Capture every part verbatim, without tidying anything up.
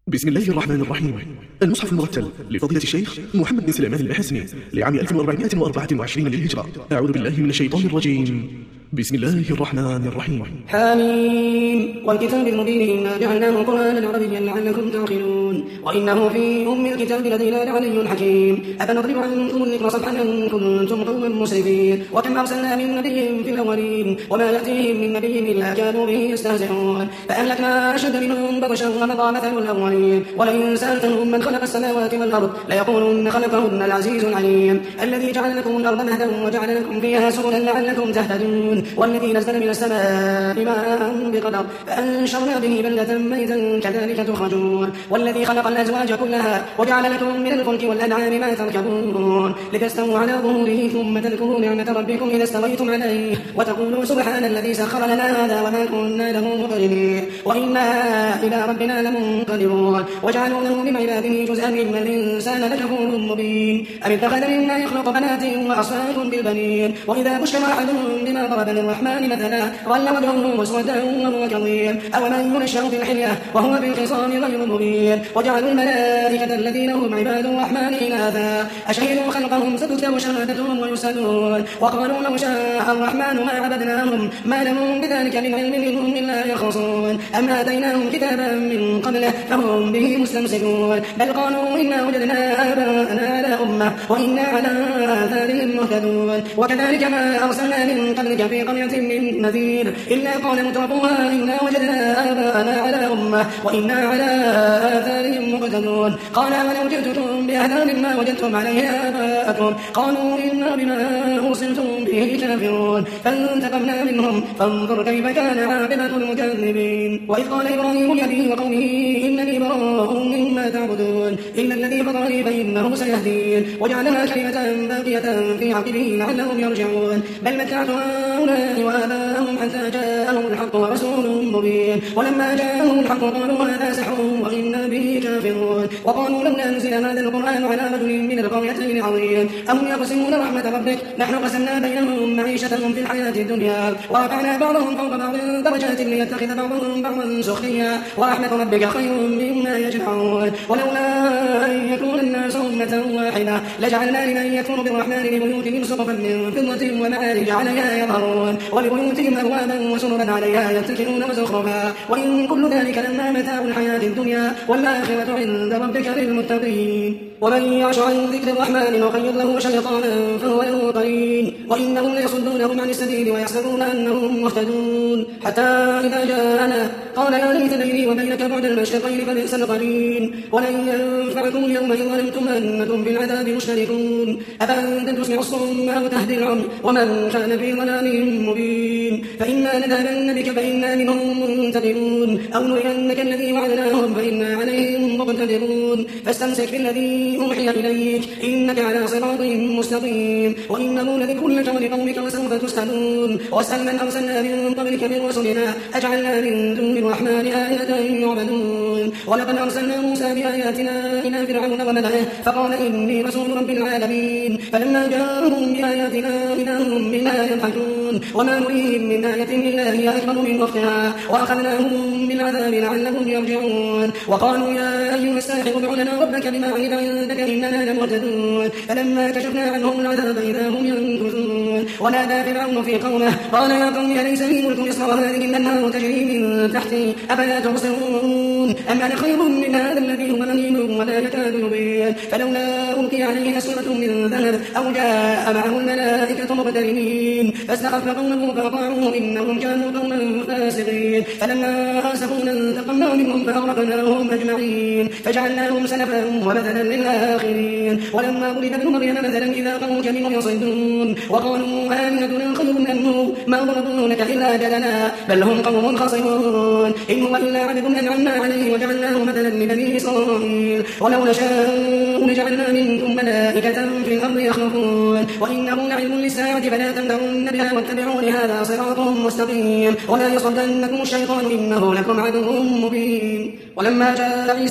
بسم الله الرحمن الرحيم. المصحف المرتل لفضيلة الشيخ محمد بن سليمان المحسني لعام ألف وأربعمائة وأربعة وعشرين للهجرة. أعوذ بالله من الشيطان الرجيم. بسم الله الرحمن الرحيم. حميم والكتاب المبين إنا جعلناه قرآنا عربيا لعلكم تعقلون وإنه في أم الكتاب لدينا لعلي حكيم. أفنضرب عنكم الذكر صفحا أن كنتم قوما مسرفين. وكم أرسلنا من نبي في الأولين وما يأتيهم من نبي إلا كانوا به يستهزئون. فأهلكنا أشد منهم بطشا ومضى مثل الأولين. ولئن سألتهم من خلق السماوات والأرض ليقولن خلقهن العزيز العليم الذي جعل لكم الأرض مهدا وجعل لكم فيها سبلا لعلكم تهتدون. والذي نزل من السماء ماء بقدر فأنشرنا به بلدة ميتا كذلك تخرجون. والذي خلق الأزواج كلها وجعل لكم من الفلك والأنعام ما تركبون لتستووا على ظهوره ثم تذكروا نعمة ربكم إذا استويتم عليه وتقولوا سبحان الذي سخر لنا هذا وما كنا له مقرنين وإنا إلى ربنا لمنقلبون. وجعلوا له من عباده جزءا إن الإنسان لكفور مبين. أم اتخذ مما يخلق بنات وأصفاكم بالبنين وإذا بشر أحدهم بما ضرب للرحمن مثلا ظل وجهه مسودا وهو كظيم أومن ينشأ في الحلية وهو بالخصام غير مبين. وجعلوا الملائكة الذين هم عباد الرحمن إناثا أشهدوا خلقهم ستكتب شهادتهم ويسألون. وقالوا لو شاء الرحمن ما عبدناهم ما لهم بذلك من علم إنهم إلا يخرصون. أم آتيناهم كتابا من قبله فهم به مستمسكون. بل قالوا إنا وجدنا آباءنا على أمة وإنا على آثارهم مهتدون. وكذلك ما أرسلنا من قبلك في قرية من نذير إلا قال مترفوها إنا وجدنا آباءنا على أمة وإنا على آثارهم مقتدون. قال ولو جئتكم بأهدى مما وجدتم عليه آباءكم قالوا إنا بما أرسلتم به كافرون. فانتقمنا منهم فانظر كيف كان عاقبة المكذبين. وإذ قال إبراهيم لأبيه وقومه إنني براء مما تعبدون إلا الذي فطرني فإنه سيهدين. وجعلها كلمة باقية في عقبه لعلهم يرجعون. بل متعت هؤلاء وآباءهم حتى جاءهم الحق ورسول مبين. ولما جاءهم الحق قالوا هذا سحر وإنا به كافرون. وقالوا لولا نزل هذا القرآن على رجل من القريتين عظيم أهم يقسمون رحمة ربك نحن قسمنا بينهم معيشتهم في الحياة الدنيا ورفعنا بعضهم فوق بعض درجات ليتخذ بعضهم بعضا سخريا ورحمة ربك خير مما يجمعون. ولولا أن يكون الناس أمة واحدة لجعلنا لمن يكفر بالرحمن لبيوتهم سقفا من فضة ومعارج عليها يظهرون ولبيوتهم أبوابا وسررا عليها يتكئون وزخرفا. وإن كل ذلك لما متاع الحياة الدنيا والآخرة عند ربك للمتقين. ومن يعش عن ذكر الرحمن نقيض له شيطانا فهو له قرين وإنهم ليصدونهم عن السبيل ويحسبون أنهم مهتدون. حتى إذا جاءنا قال يا ليت بيني وبينك بعد المشرقين فبئس القرين. ولن ينفعكم اليوم إن ظلمتم أنكم في العذاب مشتركون. أفأنت تسمع الصم أو تهدي العمي ومن كان في ضلال مبين. فإنا نذهبن بك فإنا منهم منتقمون أو نرينك الذي وعدناهم فإنا عليهم مقتدرون. فاستمسك بالذي أوحي إليك إنك على صراط مستقيم وإنه لذكر لك ولقومك وسوف تسألون. واسأل من أرسلنا من قبلك من رسلنا أجعلنا من دون الرحمن آية يعبدون. ولقد أرسلنا موسى بآياتنا إلى فرعون وملئه فقال إني رسول رب العالمين. فلما جاءهم بآياتنا إذا هم منها يضحكون وما نريهم من آية إلا هي أكبر من أختها وأخذناهم بالعذاب لعلهم يرجعون. وقالوا يا أيها الساحر ادع لنا ربك بما عهد عندك إننا لمهتدون. فلما كشفنا عنهم العذاب إذا هم ينكثون. ونادى فرعون في قومه قال يا قوم أليس لي ملك مصر وهذه الأنهار تجري من تحتي أفلا تبصرون أم أنا خير من هذا الذي هو مهين ولا يكاد يبين. فلولا ألقي عليه أسورة من ذهب أو جاء معه الملائكة مقترنين فاستخف قومه فأطاعوه إنهم كانوا قوما فاسقين. فلما آسفونا انتقمنا منهم فأغرقناهم أجمعين فجعلناهم سلفا ومثلا للآخرين. ولما ضرب ابن مريم مثلا إذا قومك منه يصدون وقالوا آلهتنا خير منه ما ضربوا لك إلا جدلا بل هم قوم خصمون إن هو إلا عبد أنعمنا عليه وجعلناه مثلا لبني إسرائيل. ولو نشاء لجعلنا منكم ملائكة في الأرض يخلقون وإنه لعلم للساعة فلا تمترن بها واتبعون هذا صراط مستقيم. ولا يصدنكم الشيطان إنه لكم عدو مبين. ولما جاء عيسى بالبينات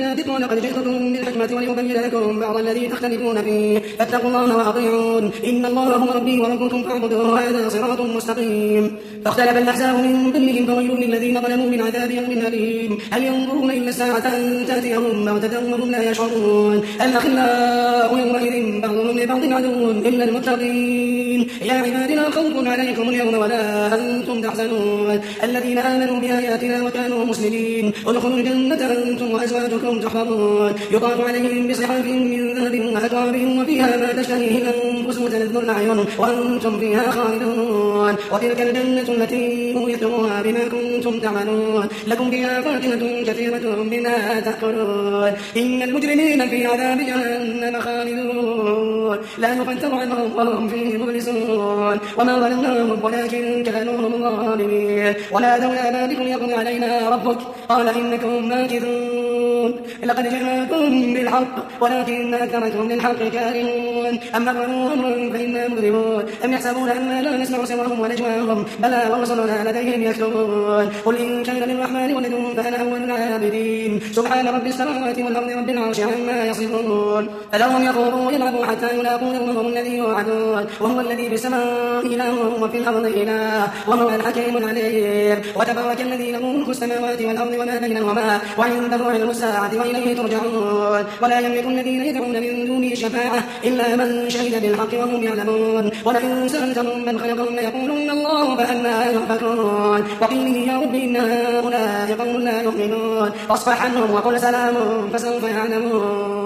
البينات قال قد جئتكم بالحكمة ولأبين لكم بعض الذي تختلفون فيه فاتقوا الله وأطيعون إن الله هو ربي وربكم فاعبدوه هذا صراط مستقيم. فاختلف الأحزاب من بينهم فويل للذين ظلموا من عذاب يوم أليم. هل ينظرون إلا الساعة أن تأتيهم بغتة وهم لا يشعرون الأخلاء يومئذ بعضهم لبعض عدو إلا المتقين. يا عباد لا خوف عليكم اليوم ولا أنتم تحزنون الذين آمنوا بآياتنا وكانوا مسلمين ادخلوا الجنة أنتم وأزواجكم تحفظون يطاف عليهم بصحاف من ذهب وأكواب وفيها ما تشتهيه الأنفس وتلذ الأعين وأنتم فيها خالدون وتلك الجنة التي أورثتموها بما كنتم تعملون لكم فيها فاكهة كثيرة منها تأكلون إن المجرمين في عذاب جهنم خالدون لا يفتر عنهم وهم فيه مبلسون وما ظلمناهم ولكن كانوا هم الظالمين ونادوا يا مالك ليقضي علينا ربك قال إنكم ماكثون لقد جاءكم بالحق ولكن أكثركم للحق كارهون أم أمروا أمرا فإنا مجرمون أم يحسبون أننا لا نسمع سرهم ونجواهم بلى ورسلنا لديهم يكتبون قل إن كان للرحمن ولد فأنا أول العابدين سبحان رب السماوات والأرض رب العرش عما يصفون فلهم يخوضوا يلعبوا حتى يلاقوا يومهم الذي يوعدون وهو الذي في السماء إله وفي الأرض إله وهو الحكيم العليم وتبارك الذي له ملك السماوات والأرض وما بينهما وعنده علم الساعة وإليه ترجعون ولا يملك الذين يدعون من دونه شفاعة إلا من شهد بالحق وهم يعلمون ولئن سألتهم من خلقهم ليقولن الله فأنى يؤفكون وقيله يا رب إن هؤلاء قوم لا يؤمنون فاصفح عنهم وقل سلام فسوف يعلمون.